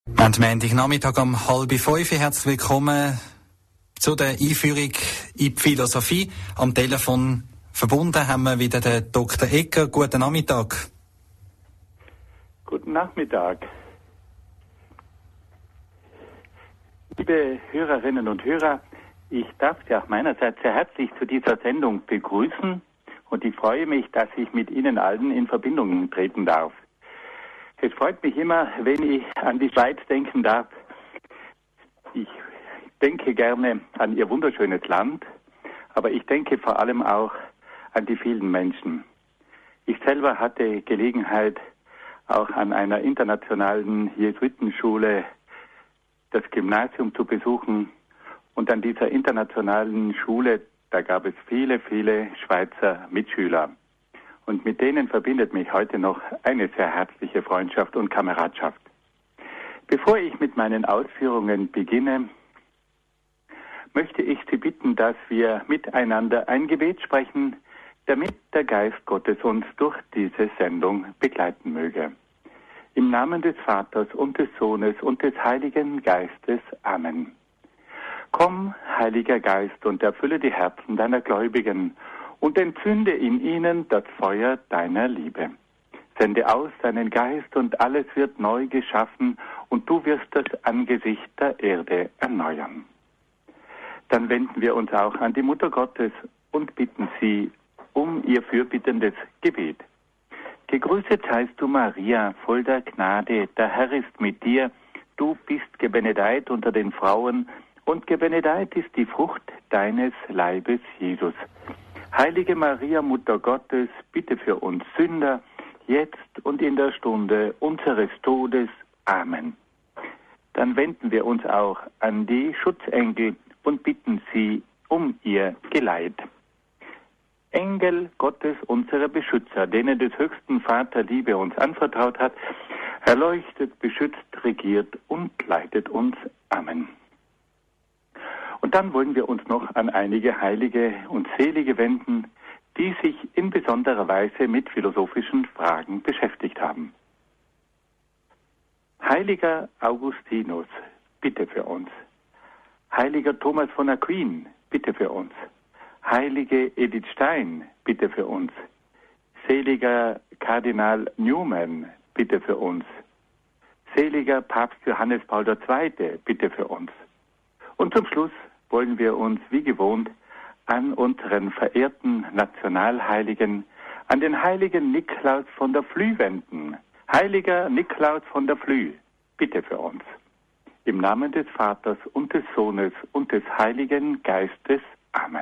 Am Montagnachmittag um 4:30. Herzlich willkommen zu der Einführung in die Philosophie. Am Telefon verbunden haben wir wieder den Dr. Egger. Guten Nachmittag. Guten Nachmittag. Liebe Hörerinnen und Hörer, ich darf Sie auch meinerseits sehr herzlich zu dieser Sendung begrüßen und ich freue mich, dass ich mit Ihnen allen in Verbindung treten darf. Es freut mich immer, wenn ich an die Schweiz denken darf. Ich denke gerne an ihr wunderschönes Land, aber ich denke vor allem auch an die vielen Menschen. Ich selber hatte Gelegenheit, auch an einer internationalen Jesuitenschule das Gymnasium zu besuchen. Und an dieser internationalen Schule, da gab es viele, viele Schweizer Mitschüler. Und mit denen verbindet mich heute noch eine sehr herzliche Freundschaft und Kameradschaft. Bevor ich mit meinen Ausführungen beginne, möchte ich Sie bitten, dass wir miteinander ein Gebet sprechen, damit der Geist Gottes uns durch diese Sendung begleiten möge. Im Namen des Vaters und des Sohnes und des Heiligen Geistes. Amen. Komm, Heiliger Geist, und erfülle die Herzen deiner Gläubigen und entzünde in ihnen das Feuer deiner Liebe. Sende aus deinen Geist und alles wird neu geschaffen und du wirst das Angesicht der Erde erneuern. Dann wenden wir uns auch an die Mutter Gottes und bitten sie um ihr fürbittendes Gebet. Gegrüßet seist du, Maria, voll der Gnade, der Herr ist mit dir. Du bist gebenedeit unter den Frauen und gebenedeit ist die Frucht deines Leibes, Jesus. Heilige Maria, Mutter Gottes, bitte für uns Sünder, jetzt und in der Stunde unseres Todes. Amen. Dann wenden wir uns auch an die Schutzengel und bitten sie um ihr Geleit. Engel Gottes, unsere Beschützer, denen des höchsten Vater Liebe uns anvertraut hat, erleuchtet, beschützt, regiert und leitet uns. Amen. Und dann wollen wir uns noch an einige Heilige und Selige wenden, die sich in besonderer Weise mit philosophischen Fragen beschäftigt haben. Heiliger Augustinus, bitte für uns. Heiliger Thomas von Aquin, bitte für uns. Heilige Edith Stein, bitte für uns. Seliger Kardinal Newman, bitte für uns. Seliger Papst Johannes Paul II, bitte für uns. Und zum Schluss wollen wir uns wie gewohnt an unseren verehrten Nationalheiligen, an den heiligen Niklaus von der Flüe wenden. Heiliger Niklaus von der Flüe, bitte für uns. Im Namen des Vaters und des Sohnes und des Heiligen Geistes. Amen.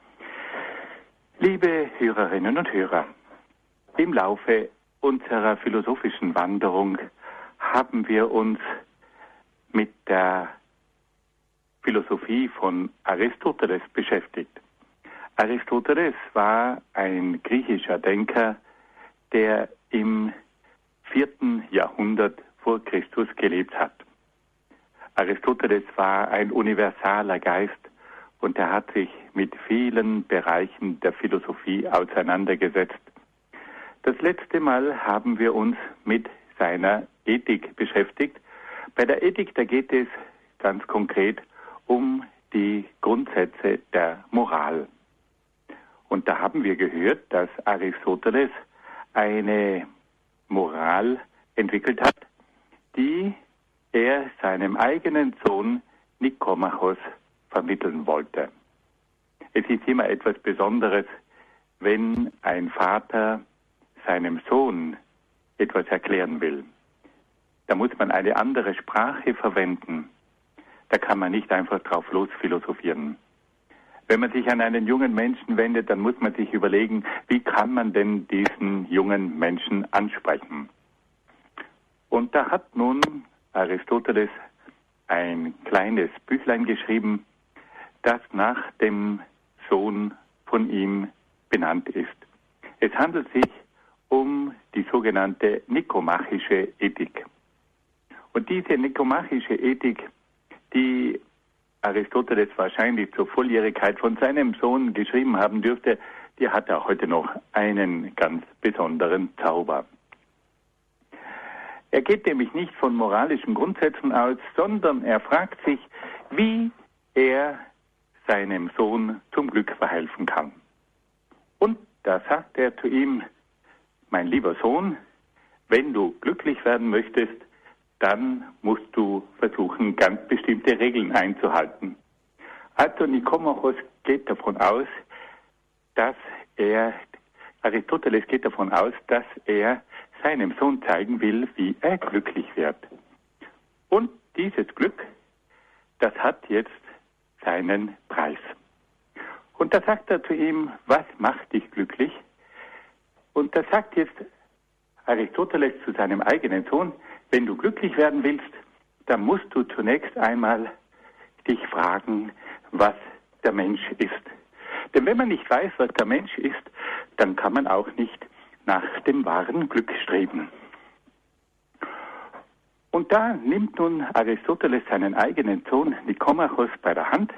Liebe Hörerinnen und Hörer, im Laufe unserer philosophischen Wanderung haben wir uns mit der Philosophie von Aristoteles beschäftigt. Aristoteles war ein griechischer Denker, der im 4. Jahrhundert vor Christus gelebt hat. Aristoteles war ein universaler Geist und er hat sich mit vielen Bereichen der Philosophie auseinandergesetzt. Das letzte Mal haben wir uns mit seiner Ethik beschäftigt. Bei der Ethik, da geht es ganz konkret um die Grundsätze der Moral. Und da haben wir gehört, dass Aristoteles eine Moral entwickelt hat, die er seinem eigenen Sohn Nikomachos vermitteln wollte. Es ist immer etwas Besonderes, wenn ein Vater seinem Sohn etwas erklären will. Da muss man eine andere Sprache verwenden. Da kann man nicht einfach drauf los philosophieren. Wenn man sich an einen jungen Menschen wendet, dann muss man sich überlegen, wie kann man denn diesen jungen Menschen ansprechen? Und da hat nun Aristoteles ein kleines Büchlein geschrieben, das nach dem Sohn von ihm benannt ist. Es handelt sich um die sogenannte nikomachische Ethik. Und diese nikomachische Ethik, die Aristoteles wahrscheinlich zur Volljährigkeit von seinem Sohn geschrieben haben dürfte, die hat auch heute noch einen ganz besonderen Zauber. Er geht nämlich nicht von moralischen Grundsätzen aus, sondern er fragt sich, wie er seinem Sohn zum Glück verhelfen kann. Und da sagt er zu ihm, mein lieber Sohn, wenn du glücklich werden möchtest, dann musst du versuchen, ganz bestimmte Regeln einzuhalten. Also Nikomachos geht davon aus, Aristoteles geht davon aus, dass er seinem Sohn zeigen will, wie er glücklich wird. Und dieses Glück, das hat jetzt seinen Preis. Und da sagt er zu ihm, was macht dich glücklich? Und da sagt jetzt Aristoteles zu seinem eigenen Sohn, wenn du glücklich werden willst, dann musst du zunächst einmal dich fragen, was der Mensch ist. Denn wenn man nicht weiß, was der Mensch ist, dann kann man auch nicht nach dem wahren Glück streben. Und da nimmt nun Aristoteles seinen eigenen Sohn Nikomachos bei der Hand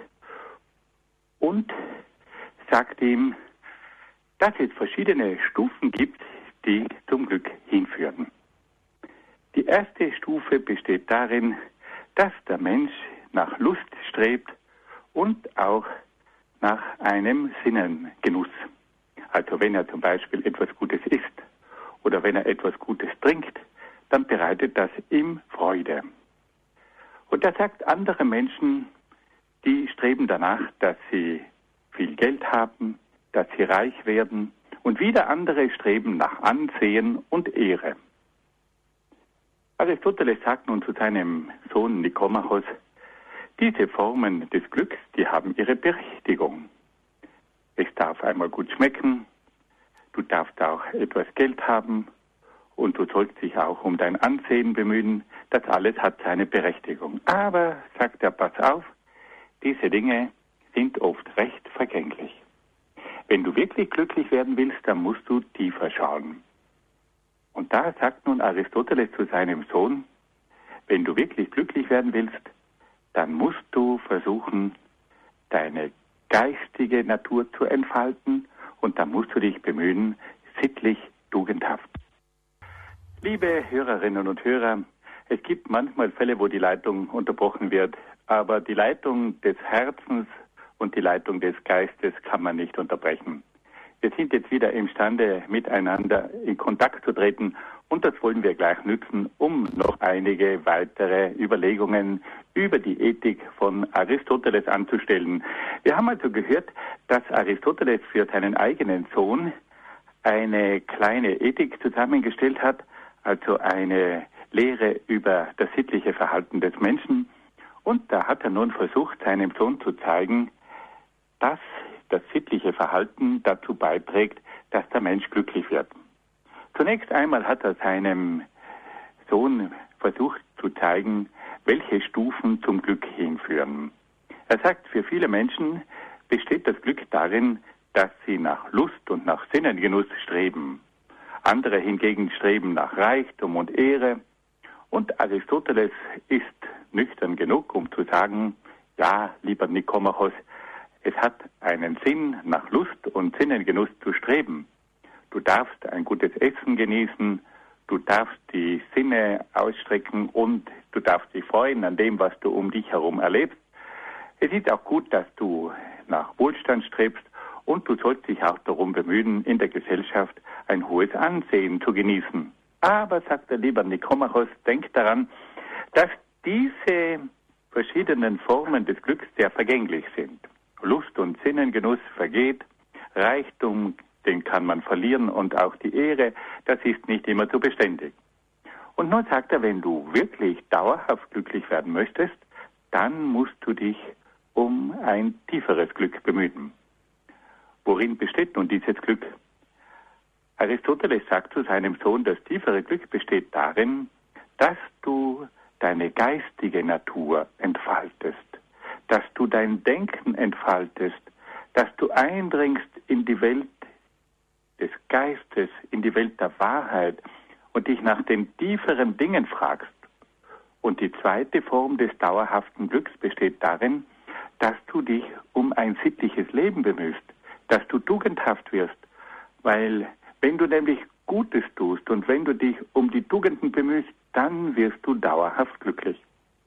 und sagt ihm, dass es verschiedene Stufen gibt, die zum Glück hinführen. Die erste Stufe besteht darin, dass der Mensch nach Lust strebt und auch nach einem Sinnengenuss. Also wenn er zum Beispiel etwas Gutes isst oder wenn er etwas Gutes trinkt, dann bereitet das ihm Freude. Und er sagt, andere Menschen, die streben danach, dass sie viel Geld haben, dass sie reich werden, und wieder andere streben nach Ansehen und Ehre. Aristoteles sagt nun zu seinem Sohn Nikomachos, diese Formen des Glücks, die haben ihre Berechtigung. Es darf einmal gut schmecken, du darfst auch etwas Geld haben und du sollst dich auch um dein Ansehen bemühen. Das alles hat seine Berechtigung. Aber, sagt er, pass auf, diese Dinge sind oft recht vergänglich. Wenn du wirklich glücklich werden willst, dann musst du tiefer schauen. Und da sagt nun Aristoteles zu seinem Sohn, wenn du wirklich glücklich werden willst, dann musst du versuchen, deine geistige Natur zu entfalten und dann musst du dich bemühen, sittlich tugendhaft. Liebe Hörerinnen und Hörer, es gibt manchmal Fälle, wo die Leitung unterbrochen wird, aber die Leitung des Herzens und die Leitung des Geistes kann man nicht unterbrechen. Wir sind jetzt wieder imstande, miteinander in Kontakt zu treten und das wollen wir gleich nützen, um noch einige weitere Überlegungen über die Ethik von Aristoteles anzustellen. Wir haben also gehört, dass Aristoteles für seinen eigenen Sohn eine kleine Ethik zusammengestellt hat, also eine Lehre über das sittliche Verhalten des Menschen. Und da hat er nun versucht, seinem Sohn zu zeigen, dass das sittliche Verhalten dazu beiträgt, dass der Mensch glücklich wird. Zunächst einmal hat er seinem Sohn versucht zu zeigen, welche Stufen zum Glück hinführen. Er sagt, für viele Menschen besteht das Glück darin, dass sie nach Lust und nach Sinnengenuss streben. Andere hingegen streben nach Reichtum und Ehre. Und Aristoteles ist nüchtern genug, um zu sagen, ja, lieber Nikomachos, es hat einen Sinn, nach Lust und Sinnengenuss zu streben. Du darfst ein gutes Essen genießen, du darfst die Sinne ausstrecken und du darfst dich freuen an dem, was du um dich herum erlebst. Es ist auch gut, dass du nach Wohlstand strebst und du sollst dich auch darum bemühen, in der Gesellschaft ein hohes Ansehen zu genießen. Aber, sagt der lieber Nikomachos, denk daran, dass diese verschiedenen Formen des Glücks sehr vergänglich sind. Lust und Sinnengenuss vergeht, Reichtum, den kann man verlieren und auch die Ehre, das ist nicht immer so beständig. Und nun sagt er, wenn du wirklich dauerhaft glücklich werden möchtest, dann musst du dich um ein tieferes Glück bemühen. Worin besteht nun dieses Glück? Aristoteles sagt zu seinem Sohn, das tiefere Glück besteht darin, dass du deine geistige Natur entfaltest, dass du dein Denken entfaltest, dass du eindringst in die Welt des Geistes, in die Welt der Wahrheit und dich nach den tieferen Dingen fragst. Und die zweite Form des dauerhaften Glücks besteht darin, dass du dich um ein sittliches Leben bemühst, dass du tugendhaft wirst, weil wenn du nämlich Gutes tust und wenn du dich um die Tugenden bemühst, dann wirst du dauerhaft glücklich.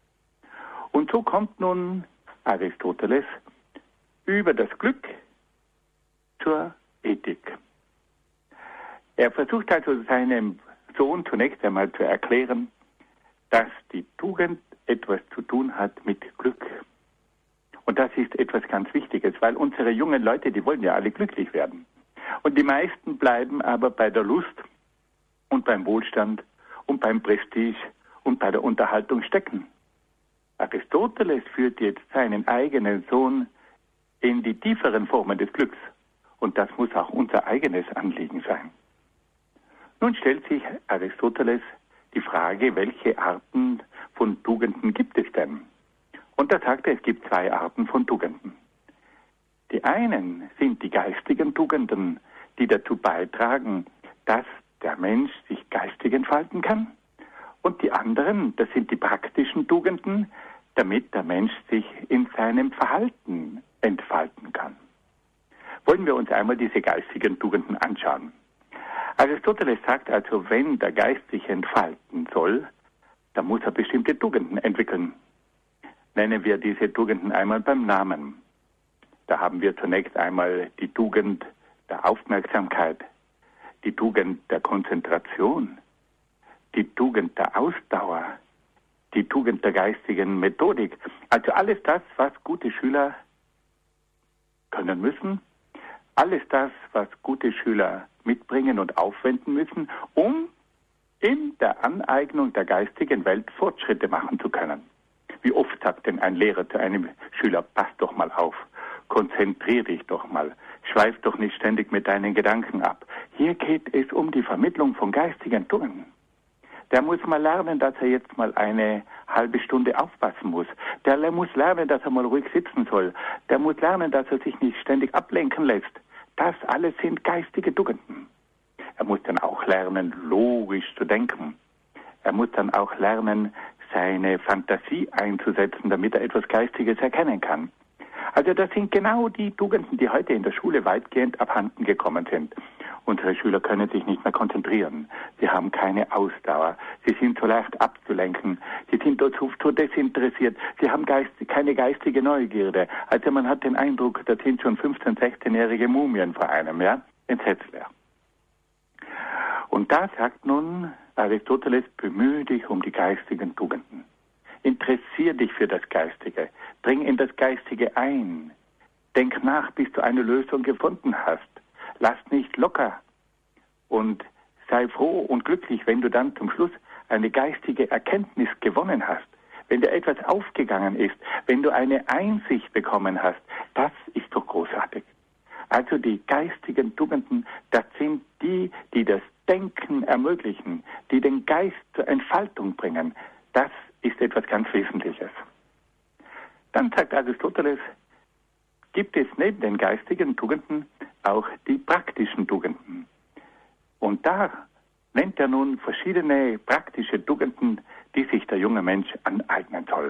Und so kommt nun Aristoteles über das Glück zur Ethik. Er versucht also seinem Sohn zunächst einmal zu erklären, dass die Tugend etwas zu tun hat mit Glück. Und das ist etwas ganz Wichtiges, weil unsere jungen Leute, die wollen ja alle glücklich werden. Und die meisten bleiben aber bei der Lust und beim Wohlstand und beim Prestige und bei der Unterhaltung stecken. Aristoteles führt jetzt seinen eigenen Sohn in die tieferen Formen des Glücks. Und das muss auch unser eigenes Anliegen sein. Nun stellt sich Aristoteles die Frage, welche Arten von Tugenden gibt es denn? Und da sagt er, es gibt 2 Arten von Tugenden. Die einen sind die geistigen Tugenden, die dazu beitragen, dass der Mensch sich geistig entfalten kann. Und die anderen, das sind die praktischen Tugenden, damit der Mensch sich in seinem Verhalten entfalten kann. Wollen wir uns einmal diese geistigen Tugenden anschauen. Aristoteles sagt also, wenn der Geist sich entfalten soll, dann muss er bestimmte Tugenden entwickeln. Nennen wir diese Tugenden einmal beim Namen. Da haben wir zunächst einmal die Tugend der Aufmerksamkeit, die Tugend der Konzentration, die Tugend der Ausdauer, die Tugend der geistigen Methodik. Also alles das, was gute Schüler können müssen, alles das, was gute Schüler mitbringen und aufwenden müssen, um in der Aneignung der geistigen Welt Fortschritte machen zu können. Wie oft sagt denn ein Lehrer zu einem Schüler, pass doch mal auf, konzentrier dich doch mal, schweif doch nicht ständig mit deinen Gedanken ab. Hier geht es um die Vermittlung von geistigen Tugenden. Der muss mal lernen, dass er jetzt mal eine halbe Stunde aufpassen muss. Der muss lernen, dass er mal ruhig sitzen soll. Der muss lernen, dass er sich nicht ständig ablenken lässt. Das alles sind geistige Tugenden. Er muss dann auch lernen, logisch zu denken. Er muss dann auch lernen, seine Fantasie einzusetzen, damit er etwas Geistiges erkennen kann. Also das sind genau die Tugenden, die heute in der Schule weitgehend abhanden gekommen sind. Unsere Schüler können sich nicht mehr konzentrieren. Sie haben keine Ausdauer. Sie sind so leicht abzulenken. Sie sind so desinteressiert. Sie haben keine geistige Neugierde. Also man hat den Eindruck, da sind schon 15-, 16-jährige Mumien vor einem, ja? Entsetzlich. Und da sagt nun Aristoteles, bemühe dich um die geistigen Tugenden. Interessier dich für das Geistige. Dring in das Geistige ein. Denk nach, bis du eine Lösung gefunden hast. Lass nicht locker. Und sei froh und glücklich, wenn du dann zum Schluss eine geistige Erkenntnis gewonnen hast. Wenn dir etwas aufgegangen ist, wenn du eine Einsicht bekommen hast, das ist doch großartig. Also die geistigen Tugenden, das sind die, die das Denken ermöglichen, die den Geist zur Entfaltung bringen. Das ist etwas ganz Wesentliches. Dann sagt Aristoteles, gibt es neben den geistigen Tugenden auch die praktischen Tugenden. Und da nennt er nun verschiedene praktische Tugenden, die sich der junge Mensch aneignen soll.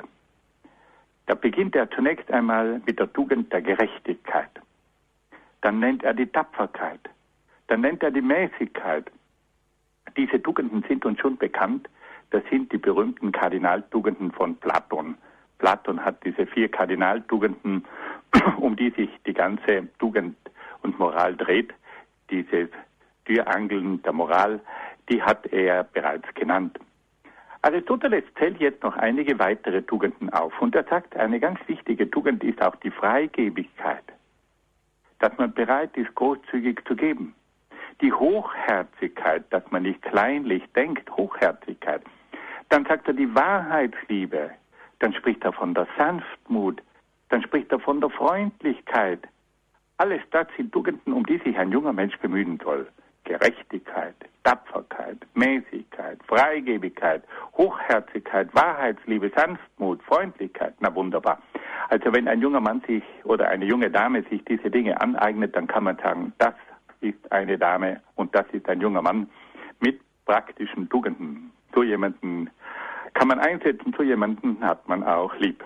Da beginnt er zunächst einmal mit der Tugend der Gerechtigkeit. Dann nennt er die Tapferkeit. Dann nennt er die Mäßigkeit. Diese Tugenden sind uns schon bekannt. Das sind die berühmten Kardinaltugenden von Platon. Platon hat diese 4 Kardinaltugenden, um die sich die ganze Tugend und Moral dreht. Diese Türangeln der Moral, die hat er bereits genannt. Aristoteles zählt jetzt noch einige weitere Tugenden auf. Und er sagt, eine ganz wichtige Tugend ist auch die Freigebigkeit. Dass man bereit ist, großzügig zu geben. Die Hochherzigkeit, dass man nicht kleinlich denkt, Hochherzigkeit. Dann sagt er die Wahrheitsliebe. Dann spricht er von der Sanftmut. Dann spricht er von der Freundlichkeit. Alles das sind Tugenden, um die sich ein junger Mensch bemühen soll. Gerechtigkeit, Tapferkeit, Mäßigkeit, Freigebigkeit, Hochherzigkeit, Wahrheitsliebe, Sanftmut, Freundlichkeit. Na wunderbar. Also wenn ein junger Mann sich oder eine junge Dame sich diese Dinge aneignet, dann kann man sagen, das ist eine Dame und das ist ein junger Mann mit praktischen Tugenden. So jemanden kann man einsetzen, so jemanden hat man auch lieb.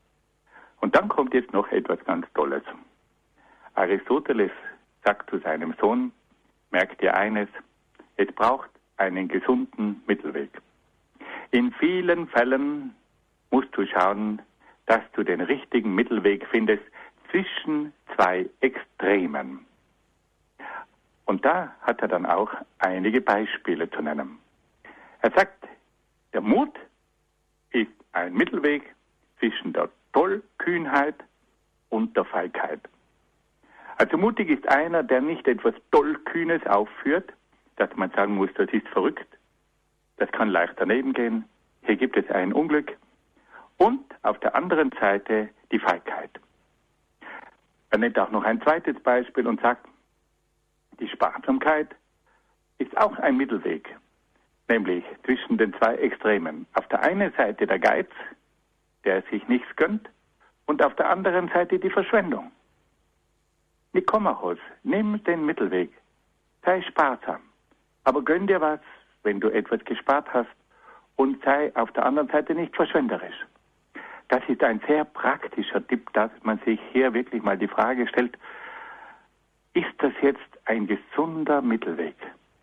Und dann kommt jetzt noch etwas ganz Tolles. Aristoteles sagt zu seinem Sohn, merkt dir eines, es braucht einen gesunden Mittelweg. In vielen Fällen musst du schauen, dass du den richtigen Mittelweg findest zwischen zwei Extremen. Und da hat er dann auch einige Beispiele zu nennen. Er sagt, der Mut ist ein Mittelweg zwischen der Tollkühnheit und der Feigheit. Also mutig ist einer, der nicht etwas Tollkühnes aufführt, dass man sagen muss, das ist verrückt, das kann leicht daneben gehen, hier gibt es ein Unglück. Und auf der anderen Seite die Feigheit. Er nennt auch noch ein zweites Beispiel und sagt, die Sparsamkeit ist auch ein Mittelweg, nämlich zwischen den zwei Extremen. Auf der einen Seite der Geiz, der sich nichts gönnt, und auf der anderen Seite die Verschwendung. Nikomachos, nimm den Mittelweg, sei sparsam, aber gönn dir was, wenn du etwas gespart hast, und sei auf der anderen Seite nicht verschwenderisch. Das ist ein sehr praktischer Tipp, dass man sich hier wirklich mal die Frage stellt, ist das jetzt ein gesunder Mittelweg?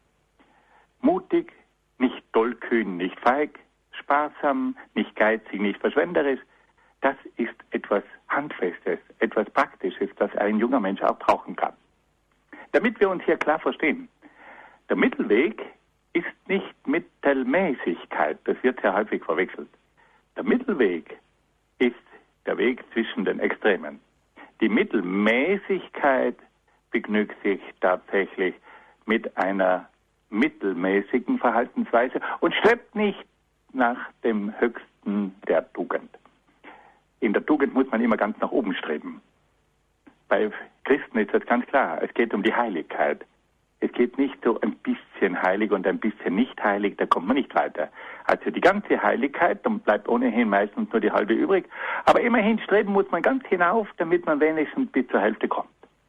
Mutig, nicht tollkühn, nicht feig, sparsam, nicht geizig, nicht verschwenderisch. Das ist etwas Handfestes, etwas Praktisches, das ein junger Mensch auch brauchen kann. Damit wir uns hier klar verstehen, der Mittelweg ist nicht Mittelmäßigkeit, das wird sehr häufig verwechselt. Der Mittelweg ist der Weg zwischen den Extremen. Die Mittelmäßigkeit begnügt sich tatsächlich mit einer mittelmäßigen Verhaltensweise und strebt nicht nach dem Höchsten der Tugend. In der Tugend muss man immer ganz nach oben streben. Bei Christen ist das ganz klar, es geht um die Heiligkeit. Es geht nicht so ein bisschen heilig und ein bisschen nicht heilig, da kommt man nicht weiter. Also die ganze Heiligkeit, dann bleibt ohnehin meistens nur die halbe übrig. Aber immerhin streben muss man ganz hinauf, damit man wenigstens bis zur Hälfte kommt.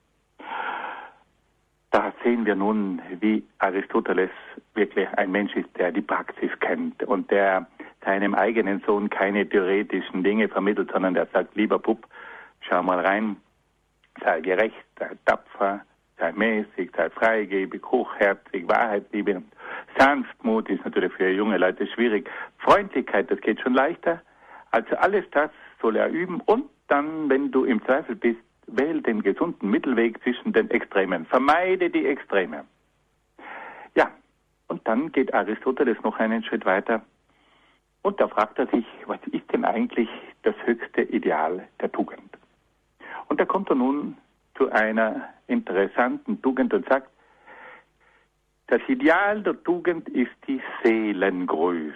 Da sehen wir nun, wie Aristoteles wirklich ein Mensch ist, der die Praxis kennt und der seinem eigenen Sohn keine theoretischen Dinge vermittelt, sondern der sagt, lieber Bub, schau mal rein, sei gerecht, sei tapfer, sei mäßig, sei freigebig, hochherzig, Wahrheitsliebe, Sanftmut ist natürlich für junge Leute schwierig, Freundlichkeit, das geht schon leichter. Also alles das soll er üben und dann, wenn du im Zweifel bist, wähl den gesunden Mittelweg zwischen den Extremen. Vermeide die Extreme. Ja, und dann geht Aristoteles noch einen Schritt weiter und da fragt er sich, was ist denn eigentlich das höchste Ideal der Tugend? Und da kommt er nun zu einer interessanten Tugend und sagt, das Ideal der Tugend ist die Seelengröße.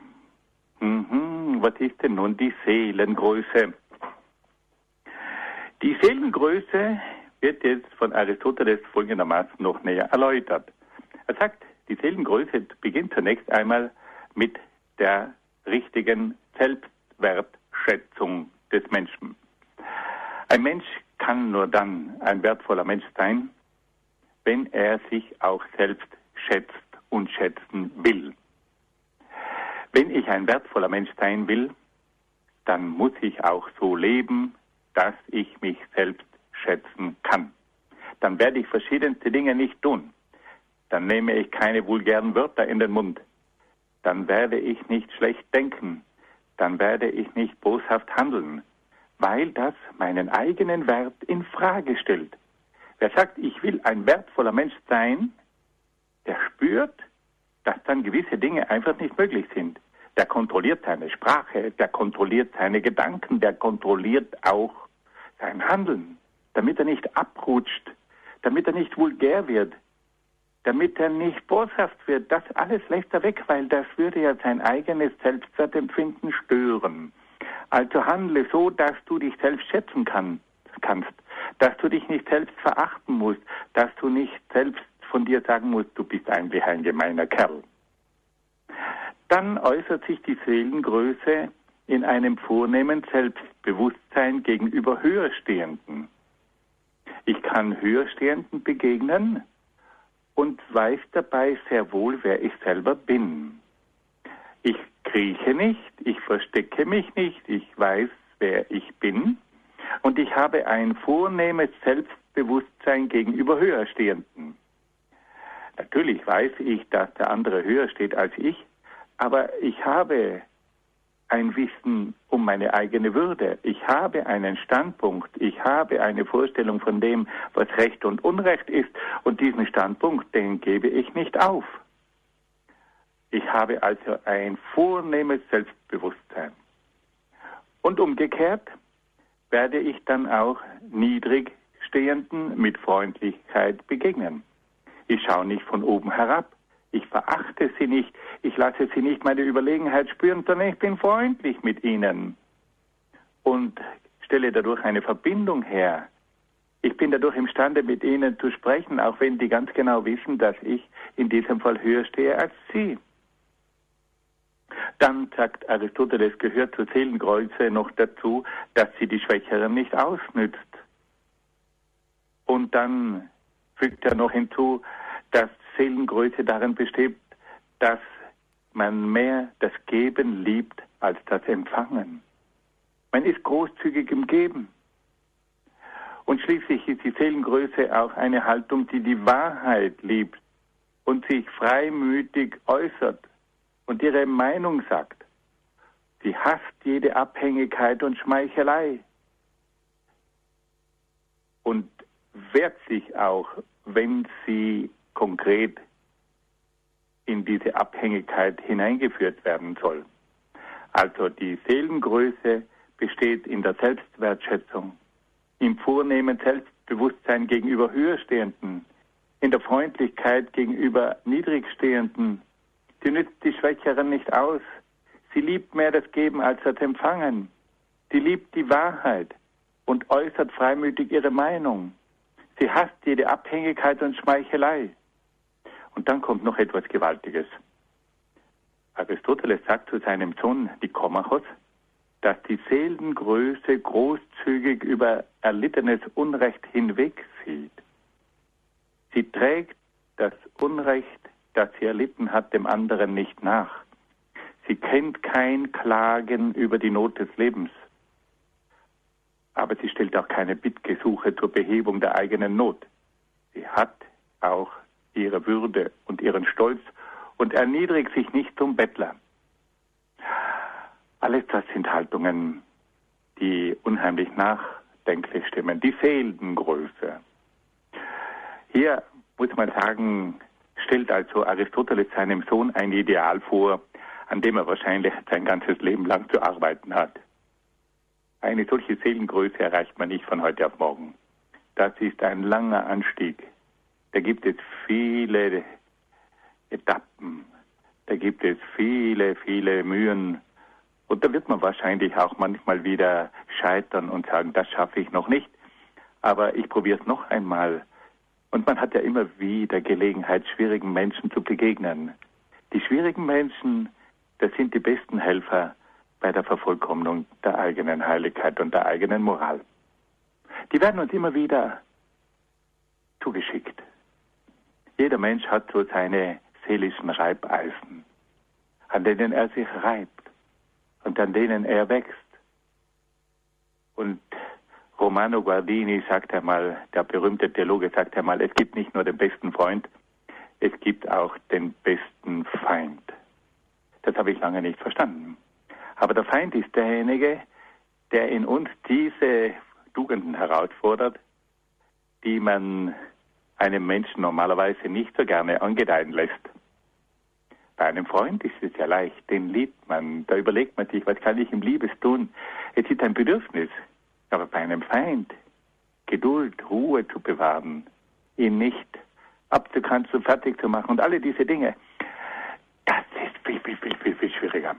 Was ist denn nun die Seelengröße? Die Seelengröße wird jetzt von Aristoteles folgendermaßen noch näher erläutert. Er sagt, die Seelengröße beginnt zunächst einmal mit der richtigen Selbstwertschätzung des Menschen. Ein Mensch kann nur dann ein wertvoller Mensch sein, wenn er sich auch selbst schätzt und schätzen will. Wenn ich ein wertvoller Mensch sein will, dann muss ich auch so leben, dass ich mich selbst schätzen kann. Dann werde ich verschiedenste Dinge nicht tun. Dann nehme ich keine vulgären Wörter in den Mund. Dann werde ich nicht schlecht denken. Dann werde ich nicht boshaft handeln, weil das meinen eigenen Wert in Frage stellt. Wer sagt, ich will ein wertvoller Mensch sein, der spürt, dass dann gewisse Dinge einfach nicht möglich sind. Der kontrolliert seine Sprache, der kontrolliert seine Gedanken, der kontrolliert auch sein Handeln, damit er nicht abrutscht, damit er nicht vulgär wird, damit er nicht boshaft wird. Das alles lässt er weg, weil das würde ja sein eigenes Selbstwertempfinden stören. Also handle so, dass du dich selbst schätzen kannst, dass du dich nicht selbst verachten musst, dass du nicht selbst von dir sagen musst, du bist eigentlich ein gemeiner Kerl. Dann äußert sich die Seelengröße in einem vornehmen Selbstbewusstsein gegenüber Höherstehenden. Ich kann Höherstehenden begegnen und weiß dabei sehr wohl, wer ich selber bin. Ich krieche nicht, ich verstecke mich nicht, ich weiß, wer ich bin und ich habe ein vornehmes Selbstbewusstsein gegenüber Höherstehenden. Natürlich weiß ich, dass der andere höher steht als ich, Aber ich habe ein Wissen um meine eigene Würde. Ich habe einen Standpunkt. Ich habe eine Vorstellung von dem, was Recht und Unrecht ist. Und diesen Standpunkt, den gebe ich nicht auf. Ich habe also ein vornehmes Selbstbewusstsein. Und umgekehrt werde ich dann auch Niedrigstehenden mit Freundlichkeit begegnen. Ich schaue nicht von oben herab. Ich verachte sie nicht. Ich lasse sie nicht meine Überlegenheit spüren, sondern ich bin freundlich mit ihnen und stelle dadurch eine Verbindung her. Ich bin dadurch imstande, mit ihnen zu sprechen, auch wenn die ganz genau wissen, dass ich in diesem Fall höher stehe als sie. Dann sagt Aristoteles, gehört zur Seelengröße noch dazu, dass sie die Schwächeren nicht ausnützt. Und dann fügt er noch hinzu, dass Seelengröße darin besteht, dass man mehr das Geben liebt als das Empfangen. Man ist großzügig im Geben. Und schließlich ist die Seelengröße auch eine Haltung, die die Wahrheit liebt und sich freimütig äußert und ihre Meinung sagt. Sie hasst jede Abhängigkeit und Schmeichelei und wehrt sich auch, wenn sie konkret in diese Abhängigkeit hineingeführt werden soll. Also die Seelengröße besteht in der Selbstwertschätzung, im vornehmen Selbstbewusstsein gegenüber Höherstehenden, in der Freundlichkeit gegenüber Niedrigstehenden. Sie nützt die Schwächeren nicht aus. Sie liebt mehr das Geben als das Empfangen. Sie liebt die Wahrheit und äußert freimütig ihre Meinung. Sie hasst jede Abhängigkeit und Schmeichelei. Und dann kommt noch etwas Gewaltiges. Aristoteles sagt zu seinem Sohn Nikomachos, dass die Seelengröße großzügig über erlittenes Unrecht hinwegsieht. Sie trägt das Unrecht, das sie erlitten hat, dem anderen nicht nach. Sie kennt kein Klagen über die Not des Lebens. Aber sie stellt auch keine Bittgesuche zur Behebung der eigenen Not. Sie hat auch ihre Würde und ihren Stolz und erniedrigt sich nicht zum Bettler. Alles das sind Haltungen, die unheimlich nachdenklich stimmen. Die Seelengröße. Hier muss man sagen, stellt also Aristoteles seinem Sohn ein Ideal vor, an dem er wahrscheinlich sein ganzes Leben lang zu arbeiten hat. Eine solche Seelengröße erreicht man nicht von heute auf morgen. Das ist ein langer Anstieg. Da gibt es viele Etappen. Da gibt es viele, viele Mühen. Und da wird man wahrscheinlich auch manchmal wieder scheitern und sagen, das schaffe ich noch nicht. Aber ich probiere es noch einmal. Und man hat ja immer wieder Gelegenheit, schwierigen Menschen zu begegnen. Die schwierigen Menschen, das sind die besten Helfer bei der Vervollkommnung der eigenen Heiligkeit und der eigenen Moral. Die werden uns immer wieder zugeschickt. Jeder Mensch hat so seine seelischen Reibeisen, an denen er sich reibt und an denen er wächst. Und Romano Guardini sagt einmal, der berühmte Theologe sagt einmal, es gibt nicht nur den besten Freund, es gibt auch den besten Feind. Das habe ich lange nicht verstanden. Aber der Feind ist derjenige, der in uns diese Tugenden herausfordert, die man einem Menschen normalerweise nicht so gerne angedeihen lässt. Bei einem Freund ist es ja leicht, den liebt man, da überlegt man sich, was kann ich ihm Liebes tun? Es ist ein Bedürfnis. Aber bei einem Feind, Geduld, Ruhe zu bewahren, ihn nicht abzukanzeln und fertig zu machen und alle diese Dinge, das ist viel schwieriger.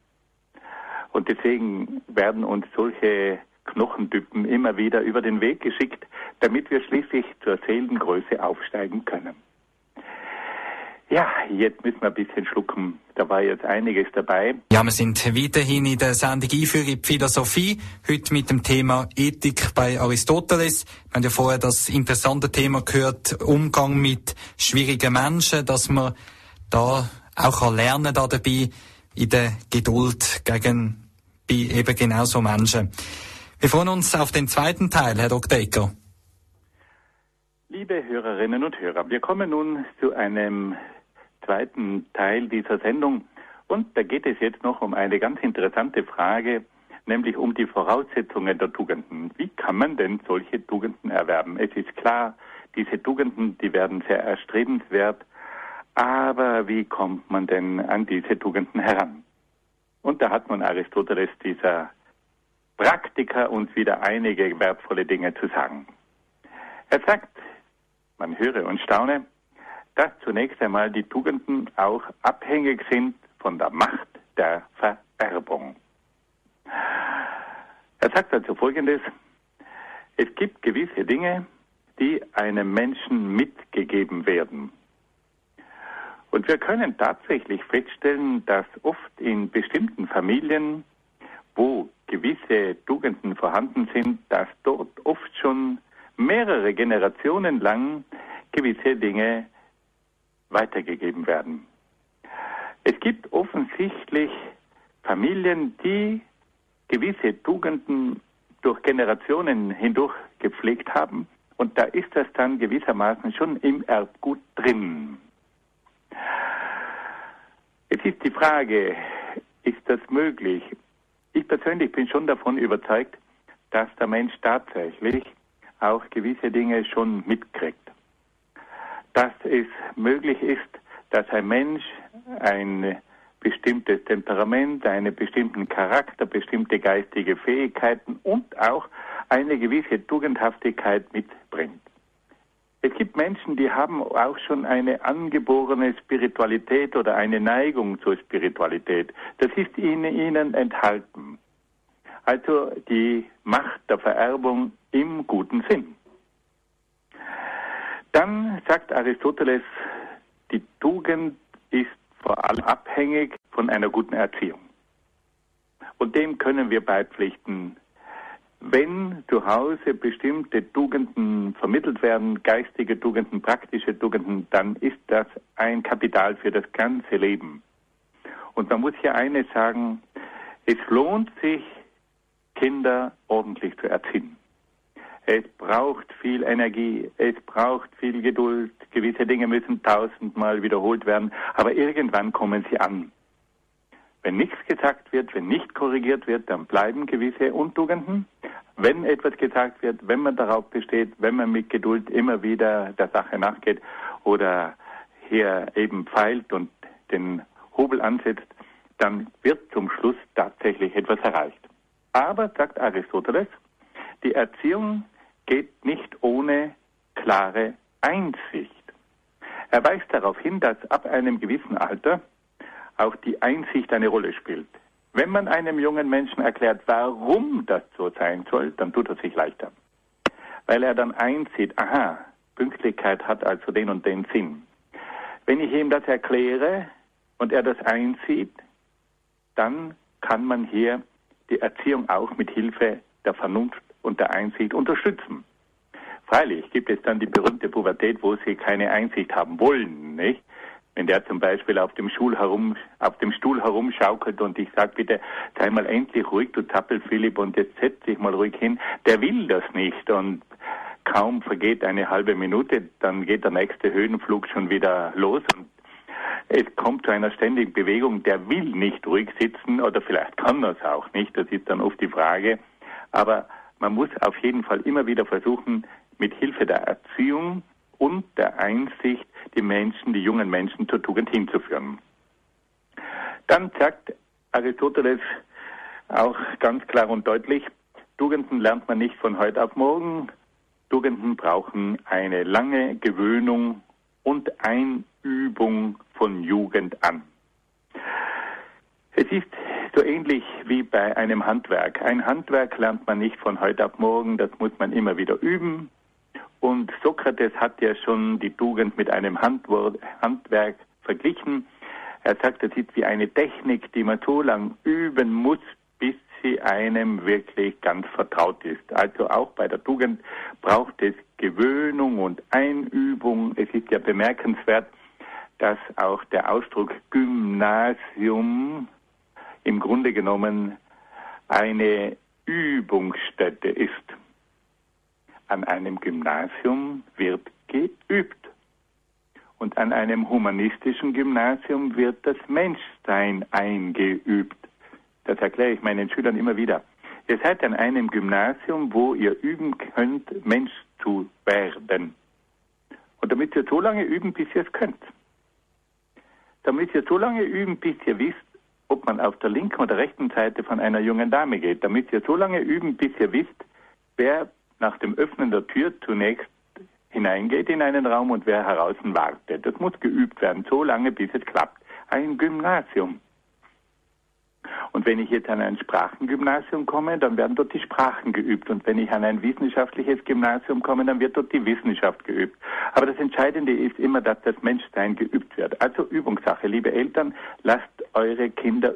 Und deswegen werden uns solche Knochentypen immer wieder über den Weg geschickt, damit wir schließlich zur Seelengröße aufsteigen können. Ja, jetzt müssen wir ein bisschen schlucken. Da war jetzt einiges dabei. Ja, wir sind weiterhin in der Sendung Einführung in die Philosophie. Heute mit dem Thema Ethik bei Aristoteles. Wir haben ja vorher das interessante Thema gehört, Umgang mit schwierigen Menschen, dass man da auch lernen kann dabei, in der Geduld gegen bei eben genauso Menschen. Wir freuen uns auf den zweiten Teil, Herr Dr. Ecker. Liebe Hörerinnen und Hörer, wir kommen nun zu einem zweiten Teil dieser Sendung Und da geht es jetzt noch um eine ganz interessante Frage, nämlich um die Voraussetzungen der Tugenden. Wie kann man denn solche Tugenden erwerben? Es ist klar, diese Tugenden, die werden sehr erstrebenswert, aber wie kommt man denn an diese Tugenden heran? Und da hat nun Aristoteles, dieser Praktiker, uns wieder einige wertvolle Dinge zu sagen. Er sagt, man höre und staune, dass zunächst einmal die Tugenden auch abhängig sind von der Macht der Vererbung. Er sagt also Folgendes: Es gibt gewisse Dinge, die einem Menschen mitgegeben werden. Und wir können tatsächlich feststellen, dass oft in bestimmten Familien, wo gewisse Tugenden vorhanden sind, dass dort oft schon mehrere Generationen lang gewisse Dinge weitergegeben werden. Es gibt offensichtlich Familien, die gewisse Tugenden durch Generationen hindurch gepflegt haben, und da ist das dann gewissermaßen schon im Erbgut drin. Es ist die Frage, ist das möglich? Ich persönlich bin schon davon überzeugt, dass der Mensch tatsächlich auch gewisse Dinge schon mitkriegt. Dass es möglich ist, dass ein Mensch ein bestimmtes Temperament, einen bestimmten Charakter, bestimmte geistige Fähigkeiten und auch eine gewisse Tugendhaftigkeit mitbringt. Es gibt Menschen, die haben auch schon eine angeborene Spiritualität oder eine Neigung zur Spiritualität. Das ist in ihnen enthalten. Also die Macht der Vererbung im guten Sinn. Dann sagt Aristoteles, die Tugend ist vor allem abhängig von einer guten Erziehung. Und dem können wir beipflichten. Wenn zu Hause bestimmte Tugenden vermittelt werden, geistige Tugenden, praktische Tugenden, dann ist das ein Kapital für das ganze Leben. Und man muss hier eines sagen: Es lohnt sich, Kinder ordentlich zu erziehen. Es braucht viel Energie, es braucht viel Geduld, gewisse Dinge müssen 1000-mal wiederholt werden, aber irgendwann kommen sie an. Wenn nichts gesagt wird, wenn nicht korrigiert wird, dann bleiben gewisse Untugenden. Wenn etwas gesagt wird, wenn man darauf besteht, wenn man mit Geduld immer wieder der Sache nachgeht oder hier eben feilt und den Hobel ansetzt, dann wird zum Schluss tatsächlich etwas erreicht. Aber, sagt Aristoteles, die Erziehung geht nicht ohne klare Einsicht. Er weist darauf hin, dass ab einem gewissen Alter auch die Einsicht eine Rolle spielt. Wenn man einem jungen Menschen erklärt, warum das so sein soll, dann tut er sich leichter. Weil er dann einsieht, aha, Pünktlichkeit hat also den und den Sinn. Wenn ich ihm das erkläre und er das einsieht, dann kann man hier die Erziehung auch mit Hilfe der Vernunft und der Einsicht unterstützen. Freilich gibt es dann die berühmte Pubertät, wo sie keine Einsicht haben wollen, nicht? Wenn der zum Beispiel auf dem Stuhl herumschaukelt und ich sage, bitte, sei mal endlich ruhig, du Zappel Philipp, und jetzt setz dich mal ruhig hin, der will das nicht, und kaum vergeht eine halbe Minute, dann geht der nächste Höhenflug schon wieder los und es kommt zu einer ständigen Bewegung, der will nicht ruhig sitzen, oder vielleicht kann er es auch nicht, das ist dann oft die Frage, aber man muss auf jeden Fall immer wieder versuchen, mit Hilfe der Erziehung und der Einsicht die Menschen, die jungen Menschen zur Tugend hinzuführen. Dann sagt Aristoteles auch ganz klar und deutlich, Tugenden lernt man nicht von heute auf morgen. Tugenden brauchen eine lange Gewöhnung und Einübung von Jugend an. Es ist so ähnlich wie bei einem Handwerk. Ein Handwerk lernt man nicht von heute auf morgen, das muss man immer wieder üben. Und Sokrates hat ja schon die Tugend mit einem Handwerk verglichen. Er sagt, das ist wie eine Technik, die man so lang üben muss, bis sie einem wirklich ganz vertraut ist. Also auch bei der Tugend braucht es Gewöhnung und Einübung. Es ist ja bemerkenswert, dass auch der Ausdruck Gymnasium im Grunde genommen eine Übungsstätte ist. An einem Gymnasium wird geübt. Und an einem humanistischen Gymnasium wird das Menschsein eingeübt. Das erkläre ich meinen Schülern immer wieder. Ihr seid an einem Gymnasium, wo ihr üben könnt, Mensch zu werden. Und damit ihr so lange üben, bis ihr es könnt. Damit ihr so lange üben, bis ihr wisst, ob man auf der linken oder rechten Seite von einer jungen Dame geht. Damit ihr so lange üben, bis ihr wisst, wer nach dem Öffnen der Tür zunächst hineingeht in einen Raum und wer heraus wartet. Das muss geübt werden, so lange, bis es klappt. Ein Gymnasium. Und wenn ich jetzt an ein Sprachengymnasium komme, dann werden dort die Sprachen geübt. Und wenn ich an ein wissenschaftliches Gymnasium komme, dann wird dort die Wissenschaft geübt. Aber das Entscheidende ist immer, dass das Menschsein geübt wird. Also Übungssache. Liebe Eltern, lasst eure Kinder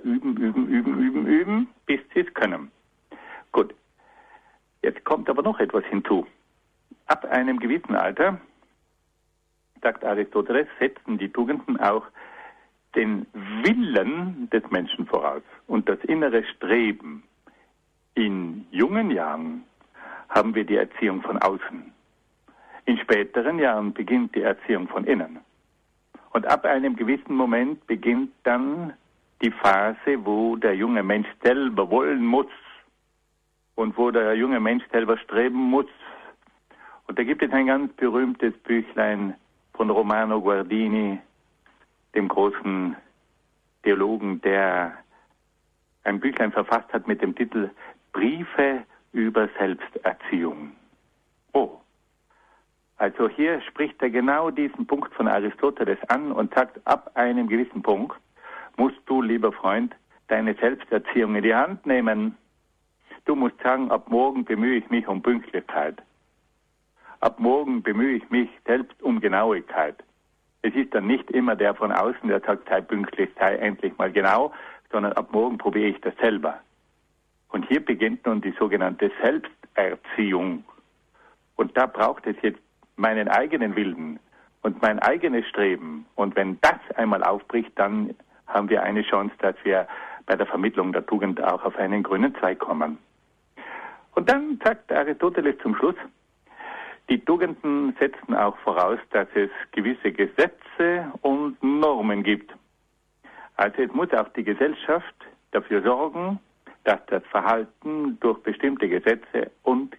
üben, bis sie es können. Gut. Jetzt kommt aber noch etwas hinzu. Ab einem gewissen Alter, sagt Aristoteles, setzen die Tugenden auch den Willen des Menschen voraus und das innere Streben. In jungen Jahren haben wir die Erziehung von außen. In späteren Jahren beginnt die Erziehung von innen. Und ab einem gewissen Moment beginnt dann die Phase, wo der junge Mensch selber wollen muss und wo der junge Mensch selber streben muss. Und da gibt es ein ganz berühmtes Büchlein von Romano Guardini, dem großen Theologen, der ein Büchlein verfasst hat mit dem Titel Briefe über Selbsterziehung. Oh, also hier spricht er genau diesen Punkt von Aristoteles an und sagt, ab einem gewissen Punkt musst du, lieber Freund, deine Selbsterziehung in die Hand nehmen. Du musst sagen, ab morgen bemühe ich mich um Pünktlichkeit. Ab morgen bemühe ich mich selbst um Genauigkeit. Es ist dann nicht immer der von außen, der sagt, sei pünktlich, sei endlich mal genau, sondern ab morgen probiere ich das selber. Und hier beginnt nun die sogenannte Selbsterziehung. Und da braucht es jetzt meinen eigenen Willen und mein eigenes Streben. Und wenn das einmal aufbricht, dann haben wir eine Chance, dass wir bei der Vermittlung der Tugend auch auf einen grünen Zweig kommen. Und dann sagt Aristoteles zum Schluss, die Tugenden setzen auch voraus, dass es gewisse Gesetze und Normen gibt. Also es muss auch die Gesellschaft dafür sorgen, dass das Verhalten durch bestimmte Gesetze und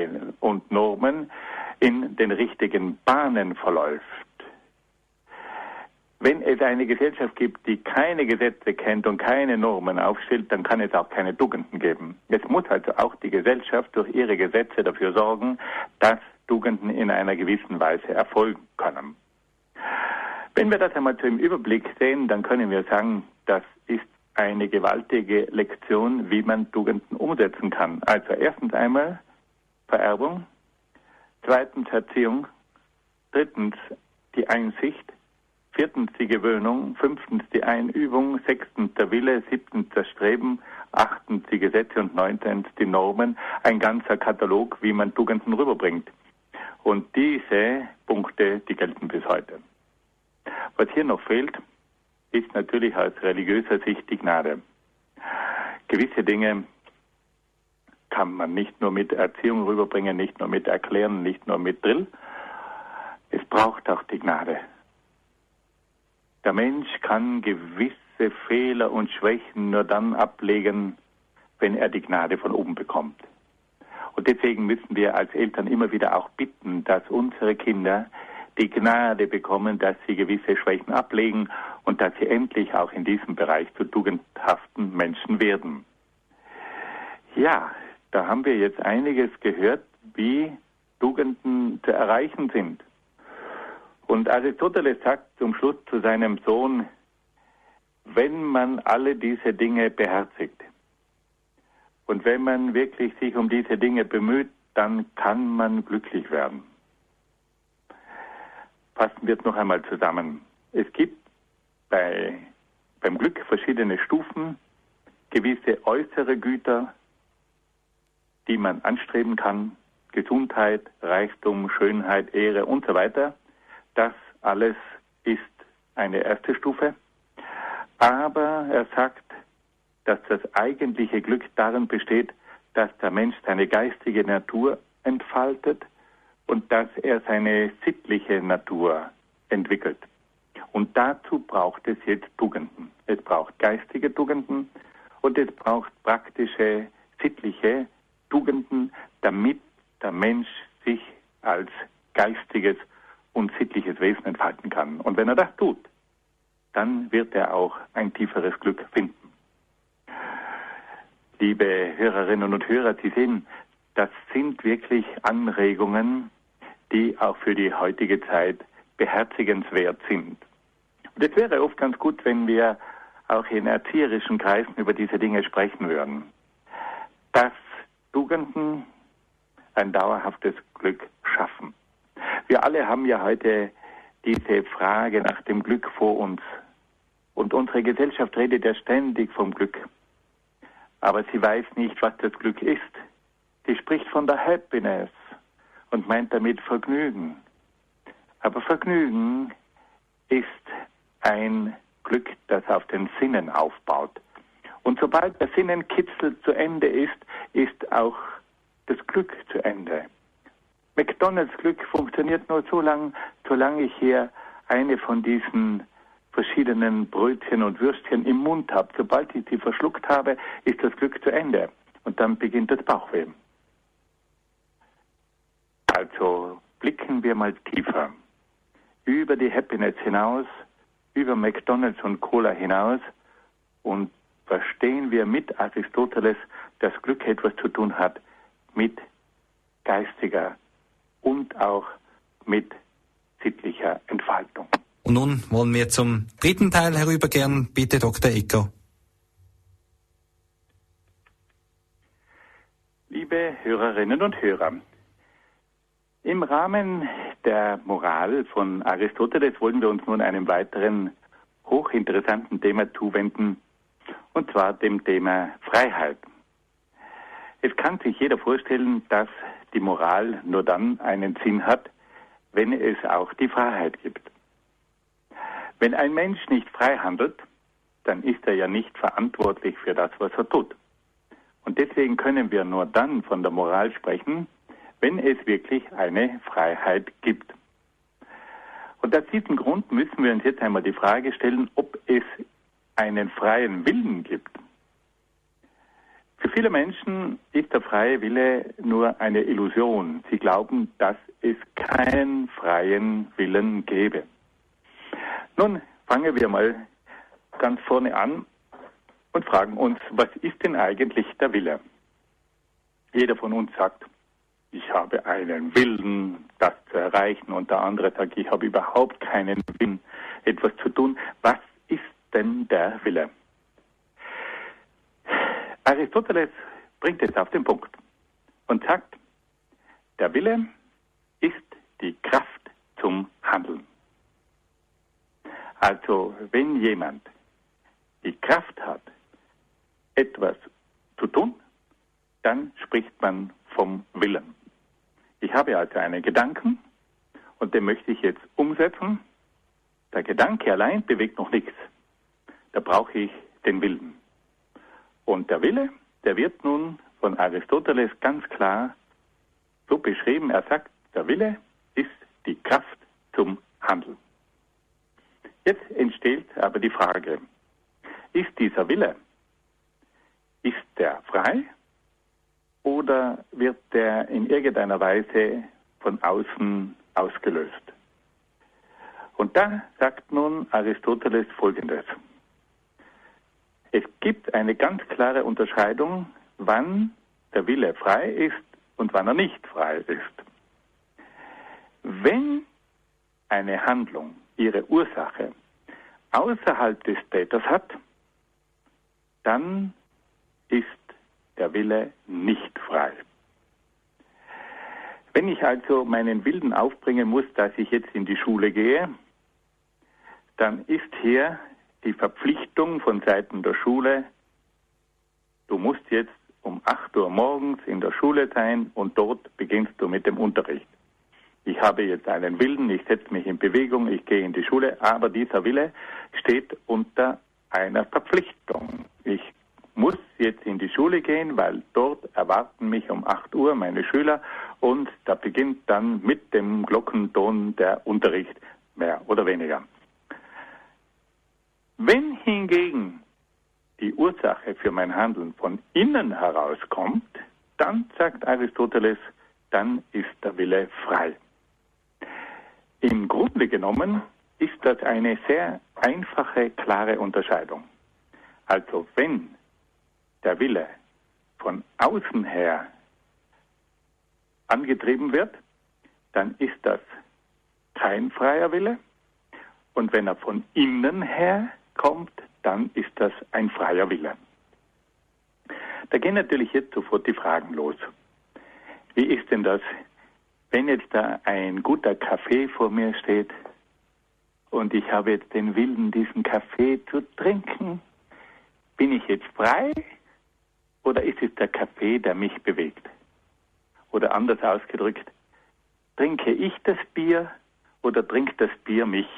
Normen in den richtigen Bahnen verläuft. Wenn es eine Gesellschaft gibt, die keine Gesetze kennt und keine Normen aufstellt, dann kann es auch keine Tugenden geben. Es muss also auch die Gesellschaft durch ihre Gesetze dafür sorgen, dass Tugenden in einer gewissen Weise erfolgen können. Wenn wir das einmal so im Überblick sehen, dann können wir sagen, das ist eine gewaltige Lektion, wie man Tugenden umsetzen kann. Also erstens einmal Vererbung, zweitens Erziehung, drittens die Einsicht, viertens die Gewöhnung, fünftens die Einübung, sechstens der Wille, siebtens das Streben, achtens die Gesetze und neuntens die Normen. Ein ganzer Katalog, wie man Tugenden rüberbringt. Und diese Punkte, die gelten bis heute. Was hier noch fehlt, ist natürlich aus religiöser Sicht die Gnade. Gewisse Dinge kann man nicht nur mit Erziehung rüberbringen, nicht nur mit Erklären, nicht nur mit Drill. Es braucht auch die Gnade. Der Mensch kann gewisse Fehler und Schwächen nur dann ablegen, wenn er die Gnade von oben bekommt. Und deswegen müssen wir als Eltern immer wieder auch bitten, dass unsere Kinder die Gnade bekommen, dass sie gewisse Schwächen ablegen und dass sie endlich auch in diesem Bereich zu tugendhaften Menschen werden. Ja, da haben wir jetzt einiges gehört, wie Tugenden zu erreichen sind. Und Aristoteles sagt zum Schluss zu seinem Sohn, wenn man alle diese Dinge beherzigt und wenn man wirklich sich um diese Dinge bemüht, dann kann man glücklich werden. Fassen wir es noch einmal zusammen. Es gibt beim Glück verschiedene Stufen, gewisse äußere Güter, die man anstreben kann, Gesundheit, Reichtum, Schönheit, Ehre und so weiter. Das alles ist eine erste Stufe. Aber er sagt, dass das eigentliche Glück darin besteht, dass der Mensch seine geistige Natur entfaltet und dass er seine sittliche Natur entwickelt. Und dazu braucht es jetzt Tugenden. Es braucht geistige Tugenden und es braucht praktische, sittliche Tugenden, damit der Mensch sich als geistiges und sittliches Wesen entfalten kann. Und wenn er das tut, dann wird er auch ein tieferes Glück finden. Liebe Hörerinnen und Hörer, Sie sehen, das sind wirklich Anregungen, die auch für die heutige Zeit beherzigenswert sind. Und es wäre oft ganz gut, wenn wir auch in erzieherischen Kreisen über diese Dinge sprechen würden. Dass Tugenden ein dauerhaftes Glück schaffen. Wir alle haben ja heute diese Frage nach dem Glück vor uns. Und unsere Gesellschaft redet ja ständig vom Glück. Aber sie weiß nicht, was das Glück ist. Sie spricht von der Happiness und meint damit Vergnügen. Aber Vergnügen ist ein Glück, das auf den Sinnen aufbaut. Und sobald der Sinnenkitzel zu Ende ist, ist auch das Glück zu Ende. McDonalds Glück funktioniert nur so lange, solange ich hier eine von diesen verschiedenen Brötchen und Würstchen im Mund habe. Sobald ich sie verschluckt habe, ist das Glück zu Ende. Und dann beginnt das Bauchweh. Also blicken wir mal tiefer. Über die Happiness hinaus, über McDonalds und Cola hinaus und verstehen wir mit Aristoteles, dass Glück etwas zu tun hat mit geistiger und auch mit sittlicher Entfaltung. Und nun wollen wir zum dritten Teil herübergehen. Bitte, Dr. Ecker. Liebe Hörerinnen und Hörer, im Rahmen der Moral von Aristoteles wollen wir uns nun einem weiteren hochinteressanten Thema zuwenden, und zwar dem Thema Freiheit. Es kann sich jeder vorstellen, dass die Moral nur dann einen Sinn hat, wenn es auch die Freiheit gibt. Wenn ein Mensch nicht frei handelt, dann ist er ja nicht verantwortlich für das, was er tut. Und deswegen können wir nur dann von der Moral sprechen, wenn es wirklich eine Freiheit gibt. Und aus diesem Grund müssen wir uns jetzt einmal die Frage stellen, ob es einen freien Willen gibt. Für viele Menschen ist der freie Wille nur eine Illusion. Sie glauben, dass es keinen freien Willen gäbe. Nun fangen wir mal ganz vorne an und fragen uns, was ist denn eigentlich der Wille? Jeder von uns sagt, ich habe einen Willen, das zu erreichen, und der andere sagt, ich habe überhaupt keinen Willen, etwas zu tun. Was ist denn der Wille? Aristoteles bringt es auf den Punkt und sagt, der Wille ist die Kraft zum Handeln. Also wenn jemand die Kraft hat, etwas zu tun, dann spricht man vom Willen. Ich habe also einen Gedanken und den möchte ich jetzt umsetzen. Der Gedanke allein bewegt noch nichts. Da brauche ich den Willen. Und der Wille, der wird nun von Aristoteles ganz klar so beschrieben. Er sagt, der Wille ist die Kraft zum Handeln. Jetzt entsteht aber die Frage, ist dieser Wille, ist der frei oder wird der in irgendeiner Weise von außen ausgelöst? Und da sagt nun Aristoteles Folgendes. Es gibt eine ganz klare Unterscheidung, wann der Wille frei ist und wann er nicht frei ist. Wenn eine Handlung ihre Ursache außerhalb des Täters hat, dann ist der Wille nicht frei. Wenn ich also meinen Willen aufbringen muss, dass ich jetzt in die Schule gehe, dann ist hier die Verpflichtung von Seiten der Schule, du musst jetzt um 8 Uhr morgens in der Schule sein und dort beginnst du mit dem Unterricht. Ich habe jetzt einen Willen, ich setze mich in Bewegung, ich gehe in die Schule, aber dieser Wille steht unter einer Verpflichtung. Ich muss jetzt in die Schule gehen, weil dort erwarten mich um 8 Uhr meine Schüler und da beginnt dann mit dem Glockenton der Unterricht. mehr oder weniger. Wenn hingegen die Ursache für mein Handeln von innen herauskommt, dann, sagt Aristoteles, dann ist der Wille frei. Im Grunde genommen ist das eine sehr einfache, klare Unterscheidung. Also wenn der Wille von außen her angetrieben wird, dann ist das kein freier Wille. Und wenn er von innen her kommt, dann ist das ein freier Wille. Da gehen natürlich jetzt sofort die Fragen los. Wie ist denn das, wenn jetzt da ein guter Kaffee vor mir steht und ich habe jetzt den Willen, diesen Kaffee zu trinken? Bin ich jetzt frei oder ist es der Kaffee, der mich bewegt? Oder anders ausgedrückt, trinke ich das Bier oder trinkt das Bier mich?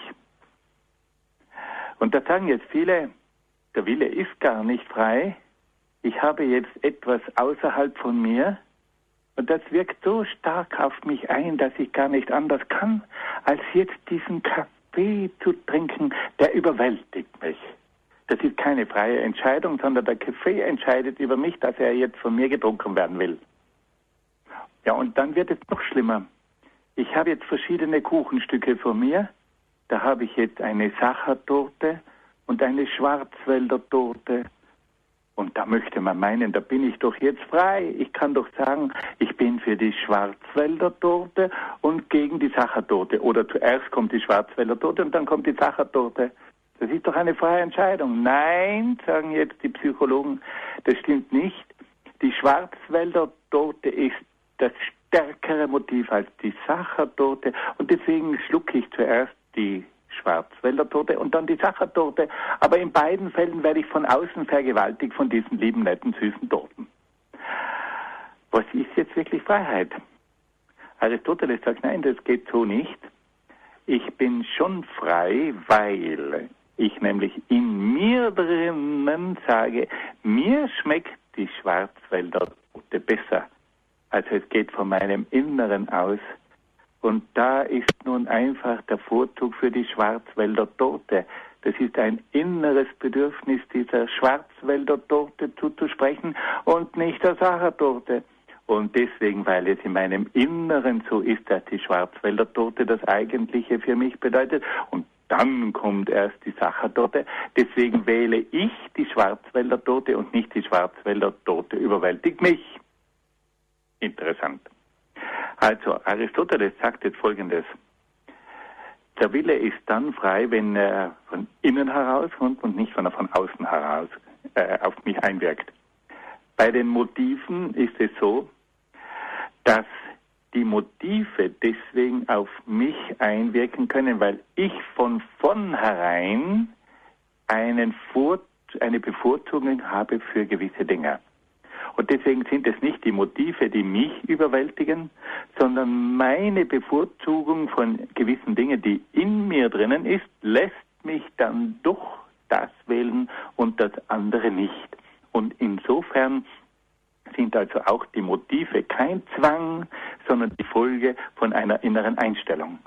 Und da sagen jetzt viele, der Wille ist gar nicht frei. Ich habe jetzt etwas außerhalb von mir und das wirkt so stark auf mich ein, dass ich gar nicht anders kann, als jetzt diesen Kaffee zu trinken, der überwältigt mich. Das ist keine freie Entscheidung, sondern der Kaffee entscheidet über mich, dass er jetzt von mir getrunken werden will. Ja, und dann wird es noch schlimmer. Ich habe jetzt verschiedene Kuchenstücke vor mir. Da habe ich jetzt eine Sachertorte und eine Schwarzwälder Torte. Und da möchte man meinen, da bin ich doch jetzt frei. Ich kann doch sagen, ich bin für die Schwarzwälder Torte und gegen die Sachertorte. Oder zuerst kommt die Schwarzwälder Torte und dann kommt die Sachertorte. Das ist doch eine freie Entscheidung. Nein, sagen jetzt die Psychologen, das stimmt nicht. Die Schwarzwälder Torte ist das stärkere Motiv als die Sachertorte und deswegen schlucke ich zuerst die Schwarzwälder Torte und dann die Sachertorte. Aber in beiden Fällen werde ich von außen vergewaltigt von diesen lieben, netten, süßen Torten. Was ist jetzt wirklich Freiheit? Aristoteles sagt, nein, das geht so nicht. Ich bin schon frei, weil ich nämlich in mir drinnen sage, mir schmeckt die Schwarzwälder Torte besser. Also es geht von meinem Inneren aus. Und da ist nun einfach der Vorzug für die Schwarzwälder Torte. Das ist ein inneres Bedürfnis, dieser Schwarzwälder Torte zuzusprechen und nicht der Sachertorte. Und deswegen, weil es in meinem Inneren so ist, dass die Schwarzwälder Torte das Eigentliche für mich bedeutet. Und dann kommt erst die Sachertorte. Deswegen wähle ich die Schwarzwälder Torte und nicht die Schwarzwälder Torte überwältigt mich. Interessant. Also Aristoteles sagt jetzt Folgendes. Der Wille ist dann frei, wenn er von innen herauskommt und nicht, wenn er von außen heraus auf mich einwirkt. Bei den Motiven ist es so, dass die Motive deswegen auf mich einwirken können, weil ich von vornherein eine Bevorzugung habe für gewisse Dinge. Und deswegen sind es nicht die Motive, die mich überwältigen, sondern meine Bevorzugung von gewissen Dingen, die in mir drinnen ist, lässt mich dann doch das wählen und das andere nicht. Und insofern sind also auch die Motive kein Zwang, sondern die Folge von einer inneren Einstellung.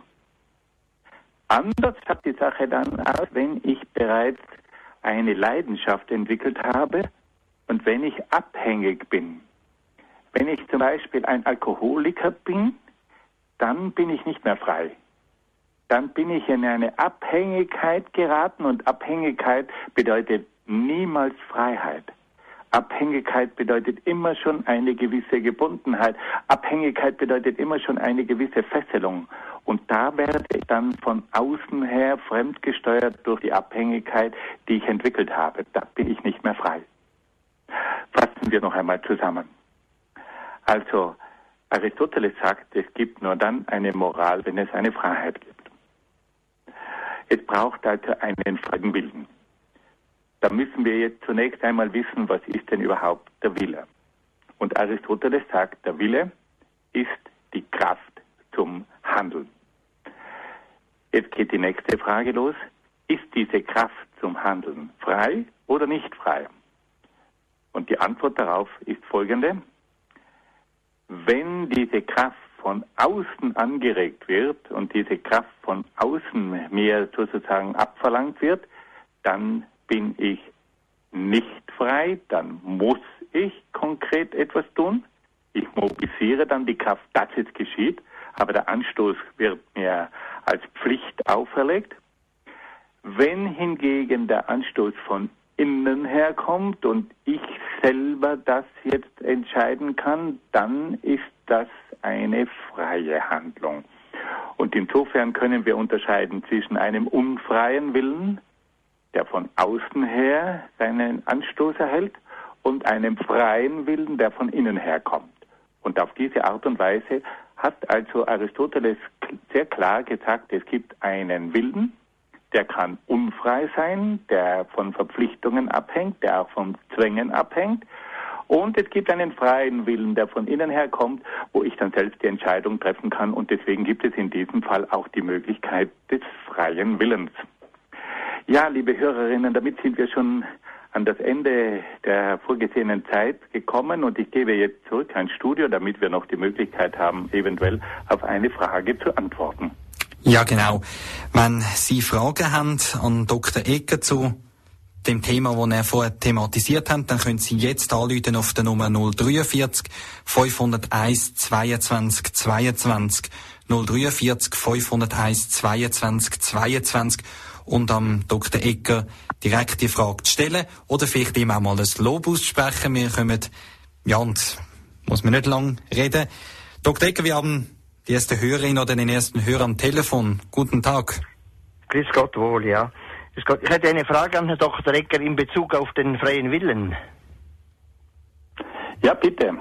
Anders sieht die Sache dann aus, wenn ich bereits eine Leidenschaft entwickelt habe, und wenn ich abhängig bin, wenn ich zum Beispiel ein Alkoholiker bin, dann bin ich nicht mehr frei. Dann bin ich in eine Abhängigkeit geraten und Abhängigkeit bedeutet niemals Freiheit. Abhängigkeit bedeutet immer schon eine gewisse Gebundenheit. Abhängigkeit bedeutet immer schon eine gewisse Fesselung. Und da werde ich dann von außen her fremdgesteuert durch die Abhängigkeit, die ich entwickelt habe. Da bin ich nicht mehr frei. Fassen wir noch einmal zusammen. Also, Aristoteles sagt, es gibt nur dann eine Moral, wenn es eine Freiheit gibt. Es braucht also einen freien Willen. Da müssen wir jetzt zunächst einmal wissen, was ist denn überhaupt der Wille? Und Aristoteles sagt, der Wille ist die Kraft zum Handeln. Jetzt geht die nächste Frage los. Ist diese Kraft zum Handeln frei oder nicht frei? Und die Antwort darauf ist folgende. Wenn diese Kraft von außen angeregt wird und diese Kraft von außen mir sozusagen abverlangt wird, dann bin ich nicht frei, dann muss ich konkret etwas tun. Ich mobilisiere dann die Kraft, dass es geschieht, aber der Anstoß wird mir als Pflicht auferlegt. Wenn hingegen der Anstoß von innen herkommt und ich selber das jetzt entscheiden kann, dann ist das eine freie Handlung. Und insofern können wir unterscheiden zwischen einem unfreien Willen, der von außen her seinen Anstoß erhält, und einem freien Willen, der von innen herkommt. Und auf diese Art und Weise hat also Aristoteles sehr klar gesagt, es gibt einen Willen, der kann unfrei sein, der von Verpflichtungen abhängt, der auch von Zwängen abhängt. Und es gibt einen freien Willen, der von innen herkommt, wo ich dann selbst die Entscheidung treffen kann. Und deswegen gibt es in diesem Fall auch die Möglichkeit des freien Willens. Ja, liebe Hörerinnen, damit sind wir schon an das Ende der vorgesehenen Zeit gekommen und ich gebe jetzt zurück ans Studio, damit wir noch die Möglichkeit haben, eventuell auf eine Frage zu antworten. Ja, genau. Wenn Sie Fragen haben an Dr. Egger zu dem Thema, das er vorher thematisiert hat, dann können Sie jetzt anrufen auf der Nummer 043 501 22 22 043 501 22 22 und am Dr. Egger direkt die Frage zu stellen oder vielleicht ihm auch mal ein Lob aussprechen. Wir kommen, ja, und muss man nicht lang reden. Dr. Egger, wir haben die erste Hörerin oder den ersten Hörer am Telefon. Guten Tag. Grüß Gott wohl, ja. Grüß Gott. Ich hätte eine Frage an Herrn Dr. Egger in Bezug auf den freien Willen. Ja, bitte.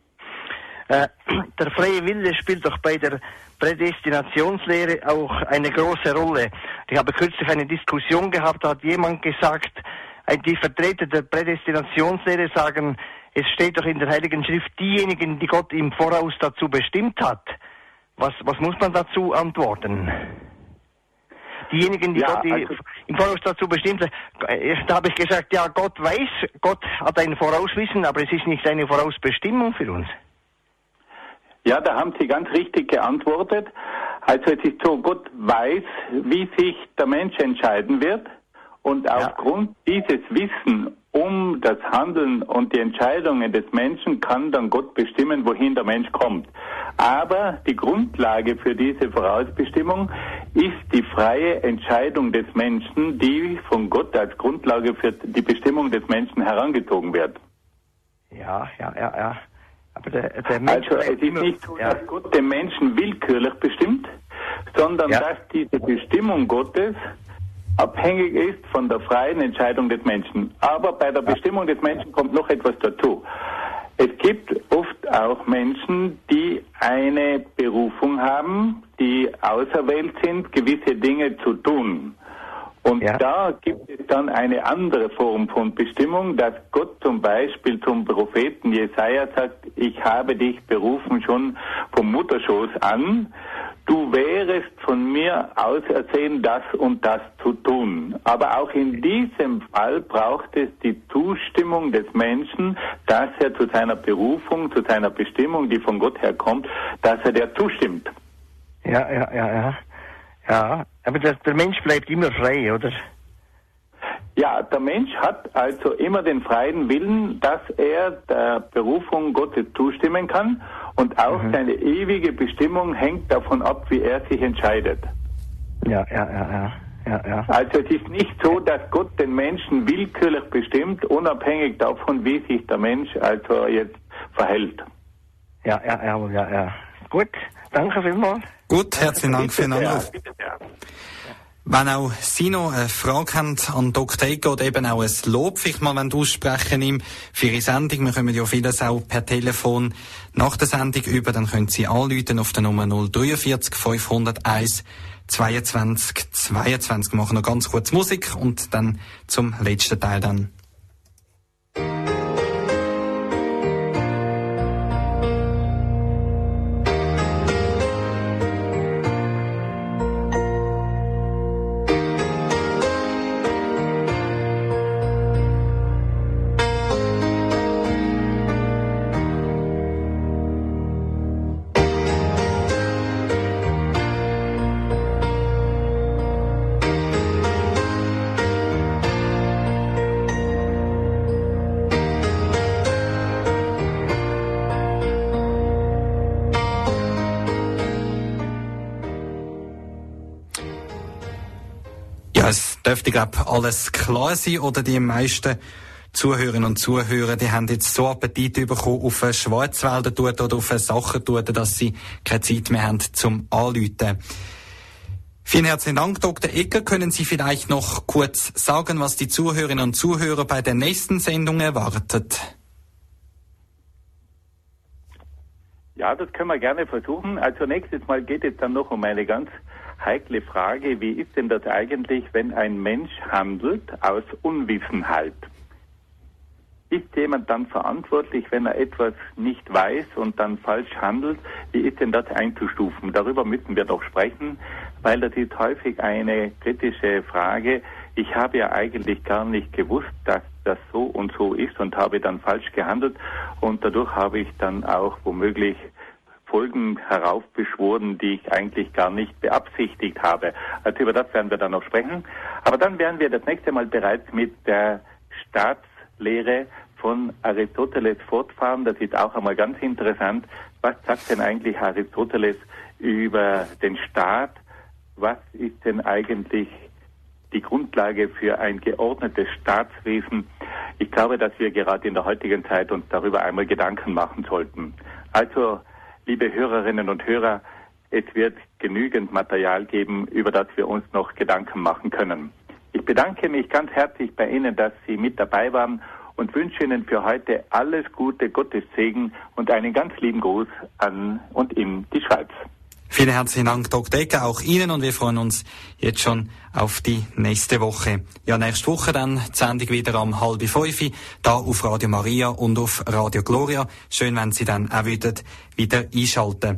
Der freie Wille spielt doch bei der Prädestinationslehre auch eine große Rolle. Ich habe kürzlich eine Diskussion gehabt, da hat jemand gesagt, die Vertreter der Prädestinationslehre sagen, es steht doch in der Heiligen Schrift, diejenigen, die Gott im Voraus dazu bestimmt hat. Was muss man dazu antworten? Diejenigen, die Gott im Voraus dazu bestimmt hat, da habe ich gesagt, ja, Gott weiß, Gott hat ein Vorauswissen, aber es ist nicht eine Vorausbestimmung für uns. Ja, da haben Sie ganz richtig geantwortet. Also es ist so, Gott weiß, wie sich der Mensch entscheiden wird und aufgrund dieses Wissen um das Handeln und die Entscheidungen des Menschen kann dann Gott bestimmen, wohin der Mensch kommt. Aber die Grundlage für diese Vorausbestimmung ist die freie Entscheidung des Menschen, die von Gott als Grundlage für die Bestimmung des Menschen herangezogen wird. Ja. Aber der Mensch also es ist nicht so, dass Gott den Menschen willkürlich bestimmt, sondern dass diese Bestimmung Gottes abhängig ist von der freien Entscheidung des Menschen. Aber bei der Bestimmung des Menschen kommt noch etwas dazu. Es gibt oft auch Menschen, die eine Berufung haben, die auserwählt sind, gewisse Dinge zu tun. Und da gibt es dann eine andere Form von Bestimmung, dass Gott zum Beispiel zum Propheten Jesaja sagt, ich habe dich berufen schon vom Mutterschoß an, du wärest von mir ausersehen, das und das zu tun. Aber auch in diesem Fall braucht es die Zustimmung des Menschen, dass er zu seiner Berufung, zu seiner Bestimmung, die von Gott herkommt, dass er der zustimmt. Ja, aber der Mensch bleibt immer frei, oder? Ja, der Mensch hat also immer den freien Willen, dass er der Berufung Gottes zustimmen kann und auch seine ewige Bestimmung hängt davon ab, wie er sich entscheidet. Ja. Also es ist nicht so, dass Gott den Menschen willkürlich bestimmt, unabhängig davon, wie sich der Mensch also jetzt verhält. Ja. Gut, danke vielmals. Gut, herzlichen Dank für den Anruf. Wenn auch Sie noch eine Frage haben an Dr. Egger oder eben auch ein Lob vielleicht mal aussprechen ihm für Ihre Sendung, wir kommen ja vieles auch per Telefon nach der Sendung über, dann können Sie anrufen auf der Nummer 043 501 22 22. Wir machen noch ganz kurz Musik und dann zum letzten Teil dann. dürfte, alles klar sein, oder die meisten Zuhörerinnen und Zuhörer, die haben jetzt so Appetit bekommen auf eine Schwarzwälder Tute oder auf eine Sachentute, dass sie keine Zeit mehr haben zum Anrufen. Vielen herzlichen Dank, Dr. Egger. Können Sie vielleicht noch kurz sagen, was die Zuhörerinnen und Zuhörer bei der nächsten Sendung erwartet? Ja, das können wir gerne versuchen. Also nächstes Mal geht es dann noch um eine ganz heikle Frage. Wie ist denn das eigentlich, wenn ein Mensch handelt aus Unwissenheit? Ist jemand dann verantwortlich, wenn er etwas nicht weiß und dann falsch handelt? Wie ist denn das einzustufen? Darüber müssen wir doch sprechen, weil das ist häufig eine kritische Frage. Ich habe ja eigentlich gar nicht gewusst, dass das so und so ist und habe dann falsch gehandelt und dadurch habe ich dann auch womöglich Folgen heraufbeschworen, die ich eigentlich gar nicht beabsichtigt habe. Also über das werden wir dann noch sprechen. Aber dann werden wir das nächste Mal bereits mit der Staatslehre von Aristoteles fortfahren. Das ist auch einmal ganz interessant. Was sagt denn eigentlich Aristoteles über den Staat? Was ist denn eigentlich die Grundlage für ein geordnetes Staatswesen? Ich glaube, dass wir gerade in der heutigen Zeit uns darüber einmal Gedanken machen sollten. Also, liebe Hörerinnen und Hörer, es wird genügend Material geben, über das wir uns noch Gedanken machen können. Ich bedanke mich ganz herzlich bei Ihnen, dass Sie mit dabei waren und wünsche Ihnen für heute alles Gute, Gottes Segen und einen ganz lieben Gruß an und in die Schweiz. Vielen herzlichen Dank, Dr. Egger, auch Ihnen, und wir freuen uns jetzt schon auf die nächste Woche. Ja, nächste Woche dann die Sendung wieder um 4:30 da auf Radio Maria und auf Radio Gloria. Schön, wenn Sie dann auch wieder einschalten.